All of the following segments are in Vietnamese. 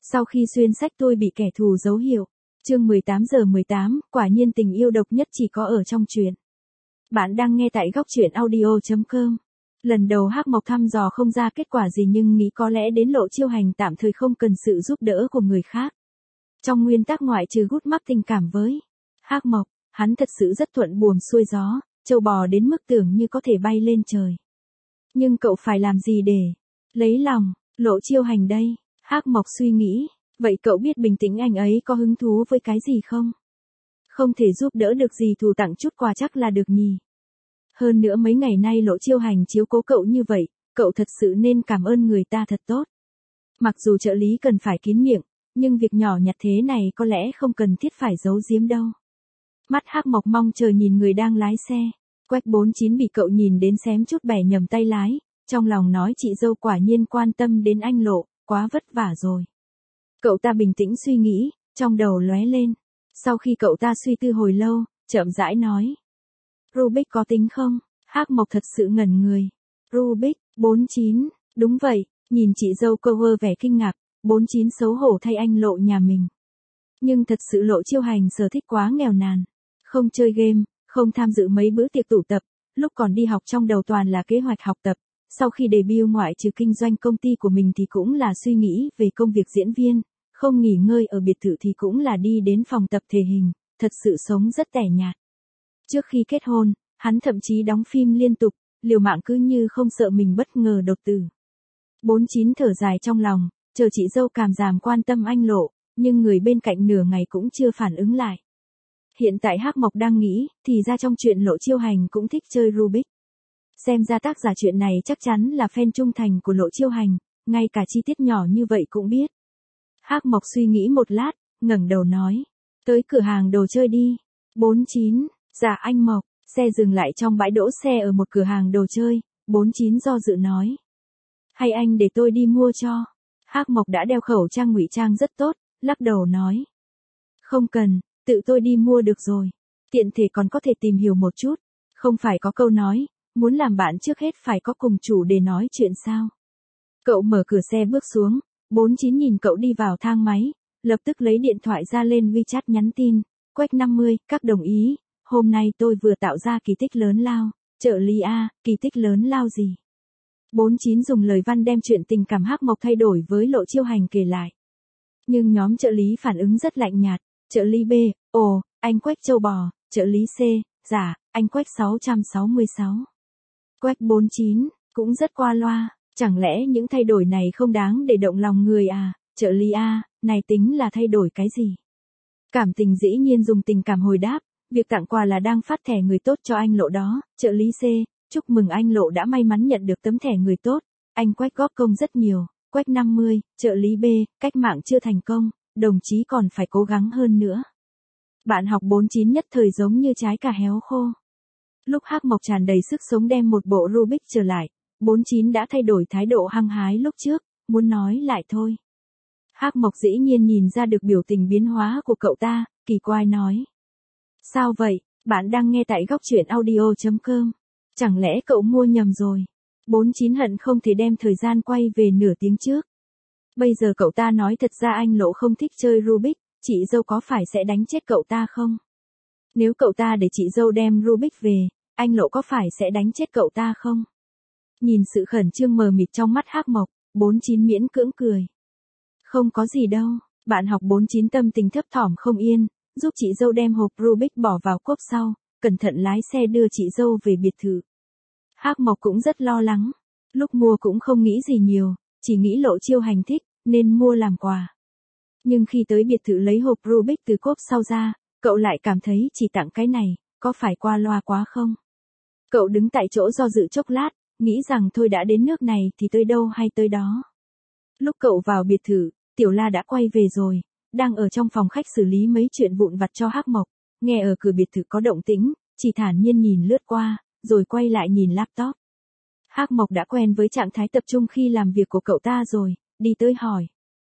Sau khi xuyên sách tôi bị kẻ thù dấu hiệu. Chương 18:18, quả nhiên tình yêu độc nhất chỉ có ở trong truyện. Bạn đang nghe tại góc truyện audio.com. Lần đầu Hắc Mộc thăm dò không ra kết quả gì nhưng nghĩ có lẽ đến Lộ Chiêu Hành tạm thời không cần sự giúp đỡ của người khác. Trong nguyên tắc ngoại trừ gút mắc tình cảm với Hắc Mộc, hắn thật sự rất thuận buồm xuôi gió, trâu bò đến mức tưởng như có thể bay lên trời. Nhưng cậu phải làm gì để lấy lòng Lộ Chiêu Hành đây? Hắc Mộc suy nghĩ, vậy cậu biết bình tĩnh anh ấy có hứng thú với cái gì không? Không thể giúp đỡ được gì thù tặng chút quà chắc là được nhỉ. Hơn nữa mấy ngày nay Lộ Chiêu Hành chiếu cố cậu như vậy, cậu thật sự nên cảm ơn người ta thật tốt. Mặc dù trợ lý cần phải kín miệng, nhưng việc nhỏ nhặt thế này có lẽ không cần thiết phải giấu giếm đâu. Mắt Hắc Mộc mong chờ nhìn người đang lái xe. Quách 49 bị cậu nhìn đến xém chút bẻ nhầm tay lái, trong lòng nói chị dâu quả nhiên quan tâm đến anh Lộ, quá vất vả rồi. Cậu ta bình tĩnh suy nghĩ, trong đầu lóe lên. Sau khi cậu ta suy tư hồi lâu, chậm rãi nói. Rubik có tính không? Hắc Mộc thật sự ngẩn người. Rubik, 49, đúng vậy, nhìn chị dâu câu vơ vẻ kinh ngạc, 49 xấu hổ thay anh Lộ nhà mình. Nhưng thật sự Lộ Chiêu Hành sở thích quá nghèo nàn. Không chơi game, không tham dự mấy bữa tiệc tụ tập, lúc còn đi học trong đầu toàn là kế hoạch học tập. Sau khi debut ngoại trừ kinh doanh công ty của mình thì cũng là suy nghĩ về công việc diễn viên, không nghỉ ngơi ở biệt thự thì cũng là đi đến phòng tập thể hình, thật sự sống rất tẻ nhạt. Trước khi kết hôn, hắn thậm chí đóng phim liên tục, liều mạng cứ như không sợ mình bất ngờ đột tử. 49 thở dài trong lòng, chờ chị dâu cảm giảm quan tâm anh Lộ, nhưng người bên cạnh nửa ngày cũng chưa phản ứng lại. Hiện tại Hắc Mộc đang nghĩ, thì ra trong chuyện Lộ Chiêu Hành cũng thích chơi Rubik. Xem ra tác giả chuyện này chắc chắn là fan trung thành của Lộ Chiêu Hành, ngay cả chi tiết nhỏ như vậy cũng biết. Hắc Mộc suy nghĩ một lát, ngẩng đầu nói, tới cửa hàng đồ chơi đi. 49, dạ anh Mộc, xe dừng lại trong bãi đỗ xe ở một cửa hàng đồ chơi, 49 do dự nói. Hay anh để tôi đi mua cho. Hắc Mộc đã đeo khẩu trang ngụy trang rất tốt, lắc đầu nói. Không cần, tự tôi đi mua được rồi. Tiện thể còn có thể tìm hiểu một chút. Không phải có câu nói, muốn làm bạn trước hết phải có cùng chủ để nói chuyện sao. Cậu mở cửa xe bước xuống, 49 nhìn cậu đi vào thang máy, lập tức lấy điện thoại ra lên WeChat nhắn tin. Quách 50, các đồng ý, hôm nay tôi vừa tạo ra kỳ tích lớn lao. Trợ lý A, kỳ tích lớn lao gì? 49 dùng lời văn đem chuyện tình cảm Hắc Mộc thay đổi với Lộ Chiêu Hành kể lại. Nhưng nhóm trợ lý phản ứng rất lạnh nhạt. Trợ lý B, ồ, anh Quách châu bò. Trợ lý C, dạ, anh Quách 666. Quách 49, cũng rất qua loa, chẳng lẽ những thay đổi này không đáng để động lòng người à? Trợ lý A, này tính là thay đổi cái gì? Cảm tình dĩ nhiên dùng tình cảm hồi đáp, việc tặng quà là đang phát thẻ người tốt cho anh Lộ đó. Trợ lý C, chúc mừng anh Lộ đã may mắn nhận được tấm thẻ người tốt, anh Quách góp công rất nhiều. Quách 50, trợ lý B, cách mạng chưa thành công, đồng chí còn phải cố gắng hơn nữa. Bạn học 49 nhất thời giống như trái cà héo khô. Lúc Hắc Mộc tràn đầy sức sống đem một bộ Rubik trở lại, 49 đã thay đổi thái độ hăng hái lúc trước, muốn nói lại thôi. Hắc Mộc dĩ nhiên nhìn ra được biểu tình biến hóa của cậu ta, kỳ quái nói. Sao vậy, bạn đang nghe tại góc truyện audio.com. Chẳng lẽ cậu mua nhầm rồi? 49 hận không thể đem thời gian quay về nửa tiếng trước. Bây giờ cậu ta nói thật ra anh Lộ không thích chơi Rubik, chị dâu có phải sẽ đánh chết cậu ta không? Nếu cậu ta để chị dâu đem Rubik về, anh Lộ có phải sẽ đánh chết cậu ta không? Nhìn sự khẩn trương mờ mịt trong mắt Hắc Mộc, 49 miễn cưỡng cười. Không có gì đâu, bạn học 49 tâm tình thấp thỏm không yên, giúp chị dâu đem hộp Rubik bỏ vào cốp sau, cẩn thận lái xe đưa chị dâu về biệt thự. Hắc Mộc cũng rất lo lắng, lúc mua cũng không nghĩ gì nhiều, chỉ nghĩ Lộ Chiêu Hành thích, nên mua làm quà. Nhưng khi tới biệt thự lấy hộp Rubik từ cốp sau ra, cậu lại cảm thấy chỉ tặng cái này, có phải qua loa quá không? Cậu đứng tại chỗ do dự chốc lát, nghĩ rằng thôi đã đến nước này thì tới đâu hay tới đó. Lúc cậu vào biệt thự, Tiểu La đã quay về rồi, đang ở trong phòng khách xử lý mấy chuyện vụn vặt cho Hắc Mộc, nghe ở cửa biệt thự có động tĩnh, chỉ thản nhiên nhìn lướt qua, rồi quay lại nhìn laptop. Hắc Mộc đã quen với trạng thái tập trung khi làm việc của cậu ta rồi, đi tới hỏi.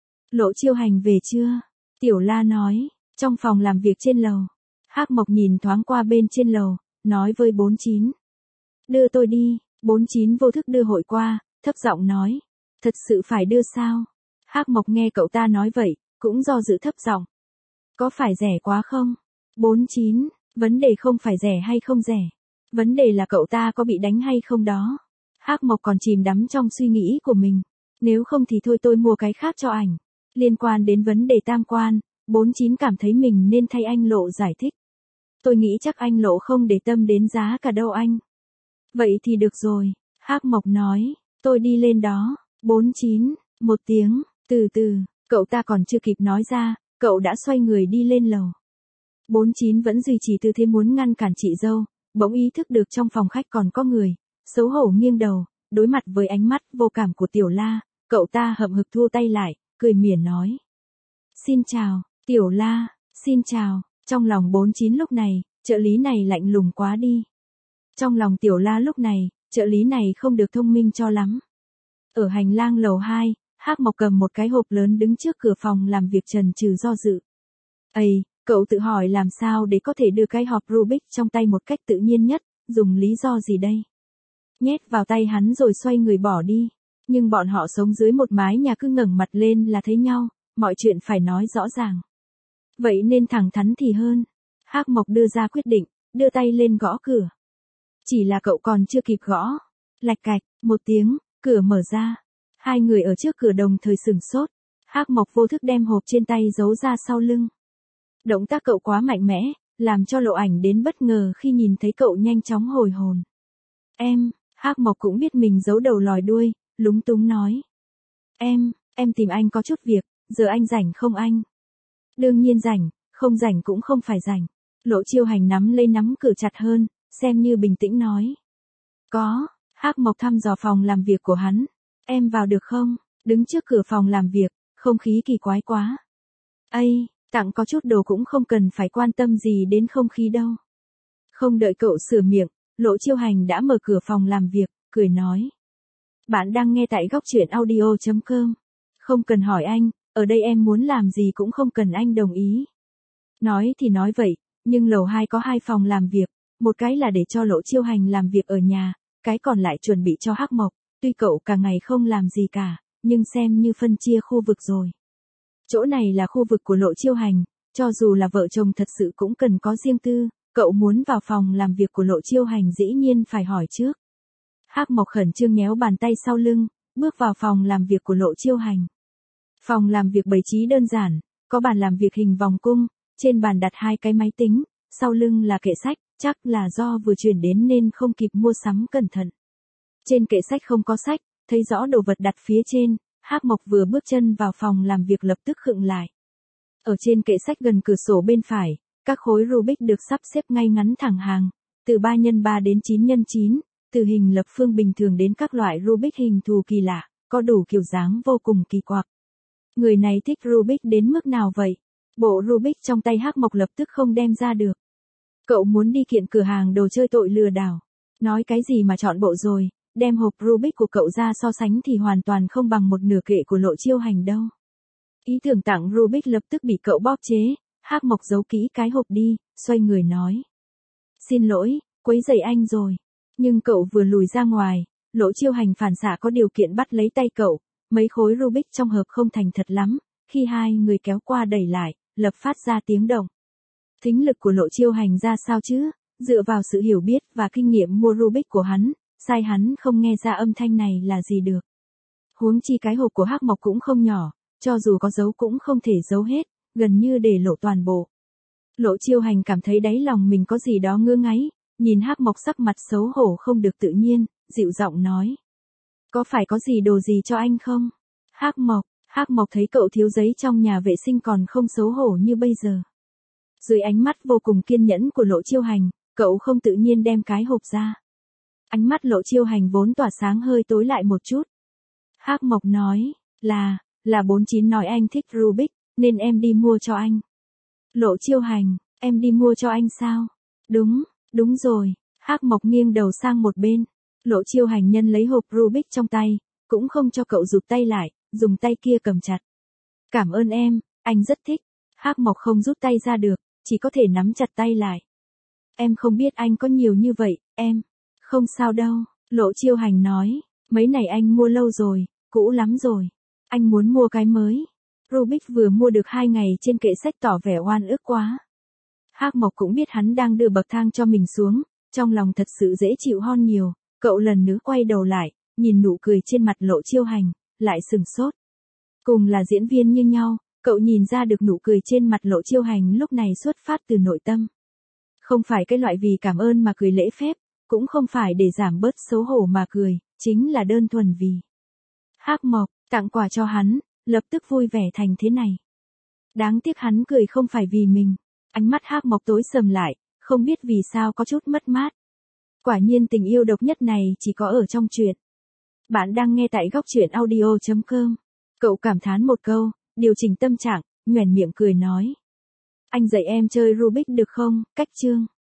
Lộ Chiêu Hành về chưa? Tiểu La nói, trong phòng làm việc trên lầu. Hắc Mộc nhìn thoáng qua bên trên lầu, nói với 49. Đưa tôi đi, 49 vô thức đưa hội qua, thấp giọng nói. Thật sự phải đưa sao? Hắc Mộc nghe cậu ta nói vậy, cũng do dự thấp giọng. Có phải rẻ quá không? 49, vấn đề không phải rẻ hay không rẻ. Vấn đề là cậu ta có bị đánh hay không đó. Hắc Mộc còn chìm đắm trong suy nghĩ của mình. Nếu không thì thôi tôi mua cái khác cho ảnh. Liên quan đến vấn đề tam quan, 49 cảm thấy mình nên thay anh Lộ giải thích. Tôi nghĩ chắc anh Lộ không để tâm đến giá cả đâu anh. Vậy thì được rồi, Hắc Mộc nói, tôi đi lên đó. 49, một tiếng, từ từ, cậu ta còn chưa kịp nói ra, cậu đã xoay người đi lên lầu. 49 vẫn duy trì tư thế muốn ngăn cản chị dâu, bỗng ý thức được trong phòng khách còn có người, xấu hổ nghiêng đầu, đối mặt với ánh mắt vô cảm của Tiểu La, cậu ta hậm hực thu tay lại, cười mỉa nói. Xin chào, Tiểu La, xin chào, trong lòng 49 lúc này, trợ lý này lạnh lùng quá đi. Trong lòng Tiểu La lúc này, trợ lý này không được thông minh cho lắm. Ở hành lang lầu 2, Hắc Mộc cầm một cái hộp lớn đứng trước cửa phòng làm việc chần chừ do dự. Ây, cậu tự hỏi làm sao để có thể đưa cái hộp Rubik trong tay một cách tự nhiên nhất, dùng lý do gì đây? Nhét vào tay hắn rồi xoay người bỏ đi. Nhưng bọn họ sống dưới một mái nhà cứ ngẩng mặt lên là thấy nhau, mọi chuyện phải nói rõ ràng. Vậy nên thẳng thắn thì hơn. Hắc Mộc đưa ra quyết định, đưa tay lên gõ cửa. Chỉ là cậu còn chưa kịp gõ. Lạch cạch, một tiếng, cửa mở ra. Hai người ở trước cửa đồng thời sửng sốt. Hắc Mộc vô thức đem hộp trên tay giấu ra sau lưng. Động tác cậu quá mạnh mẽ, làm cho Lộ Ảnh đến bất ngờ khi nhìn thấy cậu nhanh chóng hồi hồn. Hắc Mộc cũng biết mình giấu đầu lòi đuôi, lúng túng nói. Em tìm anh có chút việc, giờ anh rảnh không anh? Đương nhiên rảnh, không rảnh cũng không phải rảnh. Lộ Chiêu Hành nắm lấy nắm cửa chặt hơn, xem như bình tĩnh nói. Có, Hắc Mộc thăm dò phòng làm việc của hắn. Em vào được không? Đứng trước cửa phòng làm việc, không khí kỳ quái quá. Tặng có chút đồ cũng không cần phải quan tâm gì đến không khí đâu. Không đợi cậu sửa miệng, Lộ Chiêu Hành đã mở cửa phòng làm việc, cười nói. Bạn đang nghe tại góc truyện audio.com. Không cần hỏi anh, ở đây em muốn làm gì cũng không cần anh đồng ý. Nói thì nói vậy, nhưng lầu 2 có 2 phòng làm việc, một cái là để cho Lộ Chiêu Hành làm việc ở nhà, cái còn lại chuẩn bị cho Hắc Mộc, tuy cậu cả ngày không làm gì cả, nhưng xem như phân chia khu vực rồi. Chỗ này là khu vực của Lộ Chiêu Hành, cho dù là vợ chồng thật sự cũng cần có riêng tư, cậu muốn vào phòng làm việc của Lộ Chiêu Hành dĩ nhiên phải hỏi trước. Hắc Mộc khẩn trương nhéo bàn tay sau lưng, bước vào phòng làm việc của Lộ Chiêu Hành. Phòng làm việc bày trí đơn giản, có bàn làm việc hình vòng cung, trên bàn đặt 2 cái máy tính, sau lưng là kệ sách, chắc là do vừa chuyển đến nên không kịp mua sắm cẩn thận. Trên kệ sách không có sách, thấy rõ đồ vật đặt phía trên, Hắc Mộc vừa bước chân vào phòng làm việc lập tức khựng lại. Ở trên kệ sách gần cửa sổ bên phải, các khối Rubik được sắp xếp ngay ngắn thẳng hàng, từ 3x3 đến 9x9, từ hình lập phương bình thường đến các loại Rubik hình thù kỳ lạ, có đủ kiểu dáng vô cùng kỳ quặc. Người này thích Rubik đến mức nào vậy? Bộ Rubik trong tay Hắc Mộc lập tức không đem ra được. Cậu muốn đi kiện cửa hàng đồ chơi tội lừa đảo. Nói cái gì mà chọn bộ rồi, đem hộp Rubik của cậu ra so sánh thì hoàn toàn không bằng một nửa kệ của Lộ Chiêu Hành đâu. Ý tưởng tặng Rubik lập tức bị cậu bóp chế, Hắc Mộc giấu kỹ cái hộp đi, xoay người nói. Xin lỗi, quấy rầy anh rồi. Nhưng cậu vừa lùi ra ngoài, Lộ Chiêu Hành phản xạ có điều kiện bắt lấy tay cậu, mấy khối Rubik trong hộp không thành thật lắm, khi hai người kéo qua đẩy lại, lập phát ra tiếng động. Thính lực của Lộ Chiêu Hành ra sao chứ, dựa vào sự hiểu biết và kinh nghiệm mua Rubik của hắn, sai hắn không nghe ra âm thanh này là gì được. Huống chi cái hộp của Hắc Mộc cũng không nhỏ, cho dù có giấu cũng không thể giấu hết, gần như để lộ toàn bộ. Lộ Chiêu Hành cảm thấy đáy lòng mình có gì đó ngứa ngáy, nhìn Hắc Mộc sắc mặt xấu hổ không được tự nhiên, dịu giọng nói. Có phải có gì đồ gì cho anh không? Hắc Mộc thấy cậu thiếu giấy trong nhà vệ sinh còn không xấu hổ như bây giờ. Dưới ánh mắt vô cùng kiên nhẫn của Lộ Chiêu Hành, cậu không tự nhiên đem cái hộp ra. Ánh mắt Lộ Chiêu Hành vốn tỏa sáng hơi tối lại một chút. Hắc Mộc nói, là 49 nói anh thích Rubik, nên em đi mua cho anh. Lộ Chiêu Hành, em đi mua cho anh sao? Đúng rồi, Hắc Mộc nghiêng đầu sang một bên. Lộ Chiêu Hành nhân lấy hộp Rubik trong tay, cũng không cho cậu rụt tay lại, dùng tay kia cầm chặt. Cảm ơn em, anh rất thích. Hắc Mộc không rút tay ra được, chỉ có thể nắm chặt tay lại. Em không biết anh có nhiều như vậy, em. Không sao đâu, Lộ Chiêu Hành nói, mấy này anh mua lâu rồi, cũ lắm rồi. Anh muốn mua cái mới. Rubik vừa mua được 2 ngày trên kệ sách tỏ vẻ oan ức quá. Hắc Mộc cũng biết hắn đang đưa bậc thang cho mình xuống, trong lòng thật sự dễ chịu hơn nhiều, cậu lần nữa quay đầu lại, nhìn nụ cười trên mặt Lộ Chiêu Hành, lại sừng sốt. Cùng là diễn viên như nhau, cậu nhìn ra được nụ cười trên mặt Lộ Chiêu Hành lúc này xuất phát từ nội tâm. Không phải cái loại vì cảm ơn mà cười lễ phép, cũng không phải để giảm bớt xấu hổ mà cười, chính là đơn thuần vì Hắc Mộc tặng quà cho hắn, lập tức vui vẻ thành thế này. Đáng tiếc hắn cười không phải vì mình. Ánh mắt Hắc Mộc tối sầm lại, không biết vì sao có chút mất mát. Quả nhiên tình yêu độc nhất này chỉ có ở trong truyện. Bạn đang nghe tại góc truyện audio.com. Cậu cảm thán một câu, điều chỉnh tâm trạng, nhoẻn miệng cười nói. Anh dạy em chơi Rubik được không, Cách Chương?